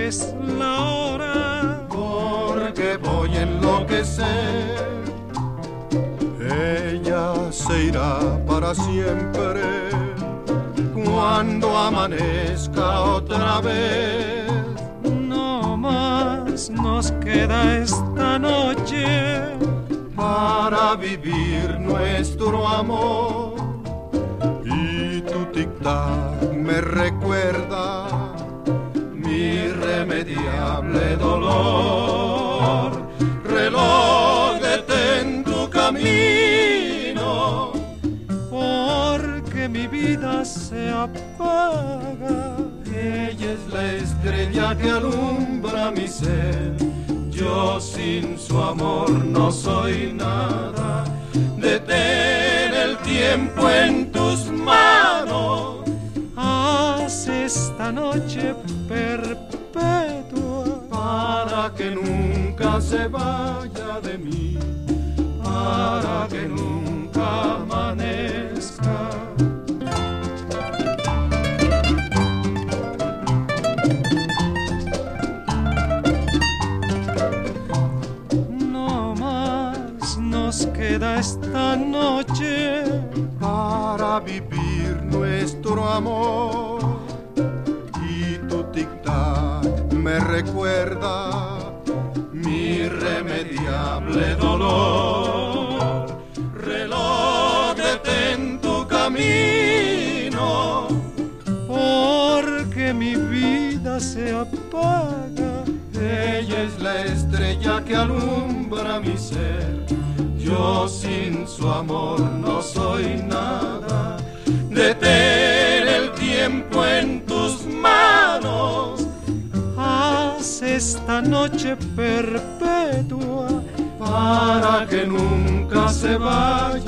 es la hora, porque voy a enloquecer. Ella se irá para siempre cuando amanezca otra vez. no más nos queda esta noche para vivir nuestro amor. Y tu tic-tac me recuerda mi irremediable dolor. Reloj, detén tu camino, porque mi vida se apaga. Ella es la estrella que alumbra mi ser. Yo sin su amor no soy nada. Detén el tiempo en tus manos. Haz esta noche perpetua para que nunca se vaya de mí, para que nunca amanezca. No más nos queda esta noche para vivir nuestro amor. Y tu tic-tac me recuerda mi irremediable dolor. Reloj, detén tu camino, porque mi vida se apaga. Ella es la estrella que alumbra mi ser. Yo sin su amor no soy nada. Detén el tiempo en tus manos. Haz esta noche perpetua para que nunca se vaya